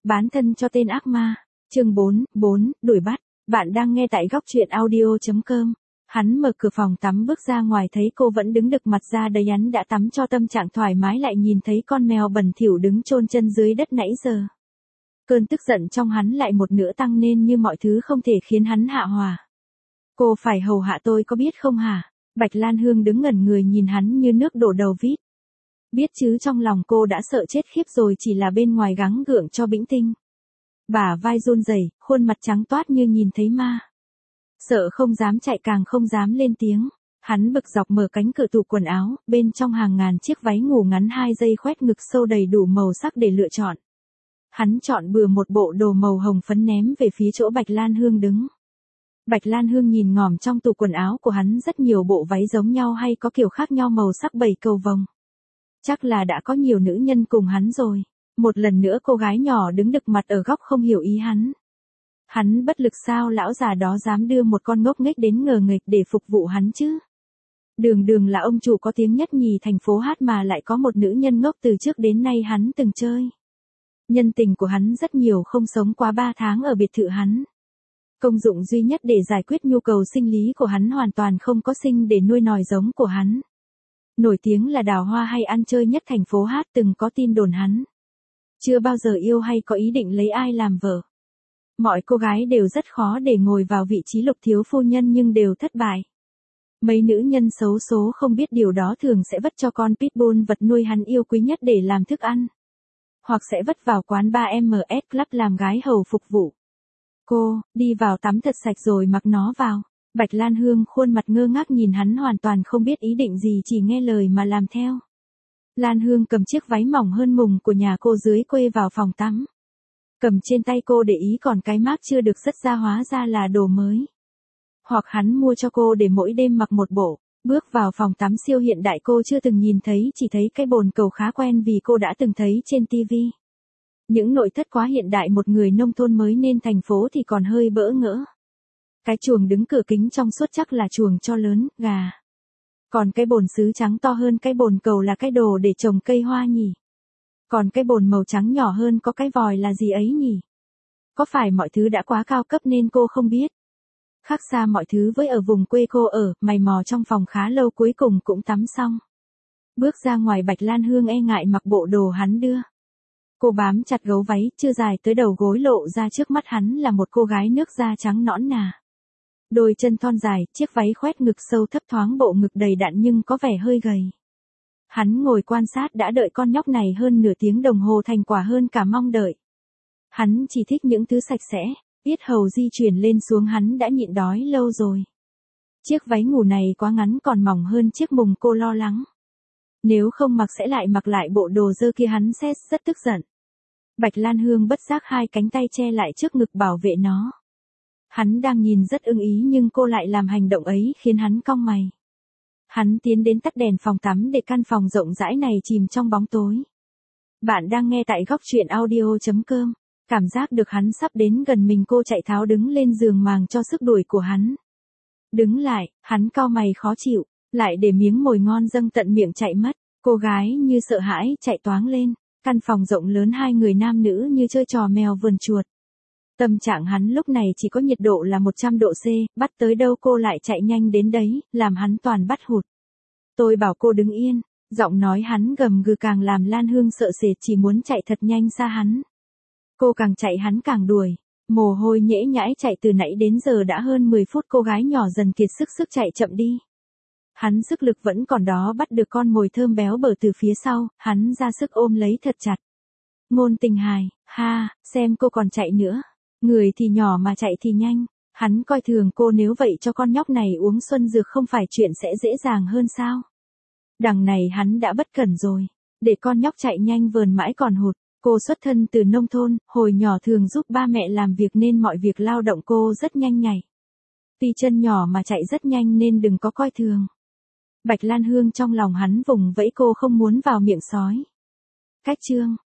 Bán thân cho tên ác ma. Chương 4, đuổi bắt. Bạn đang nghe tại góc truyện audio.com. Hắn mở cửa phòng tắm bước ra ngoài thấy cô vẫn đứng đực mặt ra đầy hắn đã tắm cho tâm trạng thoải mái lại nhìn thấy con mèo bẩn thỉu đứng chôn chân dưới đất nãy giờ. Cơn tức giận trong hắn lại một nữa tăng nên như mọi thứ không thể khiến hắn hạ hòa. Cô phải hầu hạ tôi có biết không hả? Bạch Lan Hương đứng ngẩn người nhìn hắn như nước đổ đầu vít. Biết chứ trong lòng cô đã sợ chết khiếp rồi chỉ là bên ngoài gắng gượng cho bĩnh tinh. Bả vai run rẩy, khuôn mặt trắng toát như nhìn thấy ma. Sợ không dám chạy càng không dám lên tiếng. Hắn bực dọc mở cánh cửa tủ quần áo, bên trong hàng ngàn chiếc váy ngủ ngắn 2 giây khoét ngực sâu đầy đủ màu sắc để lựa chọn. Hắn chọn bừa một bộ đồ màu hồng phấn ném về phía chỗ Bạch Lan Hương đứng. Bạch Lan Hương nhìn ngòm trong tủ quần áo của hắn rất nhiều bộ váy giống nhau hay có kiểu khác nhau màu sắc 7 cầu vồng. Chắc là đã có nhiều nữ nhân cùng hắn rồi. Một lần nữa cô gái nhỏ đứng đực mặt ở góc không hiểu ý hắn. Hắn bất lực sao lão già đó dám đưa một con ngốc nghếch đến ngờ nghệch để phục vụ hắn chứ. Đường là ông chủ có tiếng nhất nhì thành phố hát mà lại có một nữ nhân ngốc từ trước đến nay hắn từng chơi. Nhân tình của hắn rất nhiều không sống quá 3 tháng ở biệt thự hắn. Công dụng duy nhất để giải quyết nhu cầu sinh lý của hắn hoàn toàn không có sinh để nuôi nòi giống của hắn. Nổi tiếng là đào hoa hay ăn chơi nhất thành phố hát từng có tin đồn hắn. Chưa bao giờ yêu hay có ý định lấy ai làm vợ. Mọi cô gái đều rất khó để ngồi vào vị trí lục thiếu phu nhân nhưng đều thất bại. Mấy nữ nhân xấu số không biết điều đó thường sẽ vất cho con pitbull vật nuôi hắn yêu quý nhất để làm thức ăn. Hoặc sẽ vất vào quán 3MS Club làm gái hầu phục vụ. Cô, đi vào tắm thật sạch rồi mặc nó vào. Bạch Lan Hương khuôn mặt ngơ ngác nhìn hắn hoàn toàn không biết ý định gì chỉ nghe lời mà làm theo. Lan Hương cầm chiếc váy mỏng hơn mùng của nhà cô dưới quê vào phòng tắm. Cầm trên tay cô để ý còn cái mác chưa được dắt ra hóa ra là đồ mới. Hoặc hắn mua cho cô để mỗi đêm mặc một bộ. Bước vào phòng tắm siêu hiện đại cô chưa từng nhìn thấy chỉ thấy cái bồn cầu khá quen vì cô đã từng thấy trên TV. Những nội thất quá hiện đại một người nông thôn mới nên thành phố thì còn hơi bỡ ngỡ. Cái chuồng đứng cửa kính trong suốt chắc là chuồng cho lớn, gà. Còn cái bồn sứ trắng to hơn cái bồn cầu là cái đồ để trồng cây hoa nhỉ? Còn cái bồn màu trắng nhỏ hơn có cái vòi là gì ấy nhỉ? Có phải mọi thứ đã quá cao cấp nên cô không biết? Khác xa mọi thứ với ở vùng quê cô ở, mày mò trong phòng khá lâu cuối cùng cũng tắm xong. Bước ra ngoài Bạch Lan Hương e ngại mặc bộ đồ hắn đưa. Cô bám chặt gấu váy, chưa dài tới đầu gối lộ ra trước mắt hắn là một cô gái nước da trắng nõn nà. Đôi chân thon dài, chiếc váy khoét ngực sâu thấp thoáng bộ ngực đầy đặn nhưng có vẻ hơi gầy. Hắn ngồi quan sát đã đợi con nhóc này hơn nửa tiếng đồng hồ thành quả hơn cả mong đợi. Hắn chỉ thích những thứ sạch sẽ, yết hầu di chuyển lên xuống hắn đã nhịn đói lâu rồi. Chiếc váy ngủ này quá ngắn còn mỏng hơn chiếc mùng cô lo lắng. Nếu không mặc sẽ lại mặc lại bộ đồ dơ kia hắn sẽ rất tức giận. Bạch Lan Hương bất giác hai cánh tay che lại trước ngực bảo vệ nó. Hắn đang nhìn rất ưng ý nhưng cô lại làm hành động ấy khiến hắn cong mày. Hắn tiến đến tắt đèn phòng tắm để căn phòng rộng rãi này chìm trong bóng tối. Bạn đang nghe tại góc truyện audio.com. Cảm giác được hắn sắp đến gần mình cô chạy tháo đứng lên giường màng cho sức đuổi của hắn. Đứng lại, hắn cau mày khó chịu, lại để miếng mồi ngon dâng tận miệng chạy mất. Cô gái như sợ hãi chạy toáng lên. Căn phòng rộng lớn hai người nam nữ như chơi trò mèo vườn chuột. Tâm trạng hắn lúc này chỉ có nhiệt độ là 100 độ C, bắt tới đâu cô lại chạy nhanh đến đấy, làm hắn toàn bắt hụt. Tôi bảo cô đứng yên, giọng nói hắn gầm gừ càng làm Lan Hương sợ sệt chỉ muốn chạy thật nhanh xa hắn. Cô càng chạy hắn càng đuổi, mồ hôi nhễ nhãi chạy từ nãy đến giờ đã hơn 10 phút cô gái nhỏ dần kiệt sức chạy chậm đi. Hắn sức lực vẫn còn đó bắt được con mồi thơm béo bở từ phía sau, hắn ra sức ôm lấy thật chặt. Ngôn tình hài, ha, xem cô còn chạy nữa. Người thì nhỏ mà chạy thì nhanh. Hắn coi thường cô nếu vậy cho con nhóc này uống xuân dược không phải chuyện sẽ dễ dàng hơn sao. Đằng này hắn đã bất cẩn rồi. Để con nhóc chạy nhanh vờn mãi còn hụt. Cô xuất thân từ nông thôn, hồi nhỏ thường giúp ba mẹ làm việc nên mọi việc lao động cô rất nhanh nhạy. Tuy chân nhỏ mà chạy rất nhanh nên đừng có coi thường. Bạch Lan Hương trong lòng hắn vùng vẫy cô không muốn vào miệng sói. Cách chương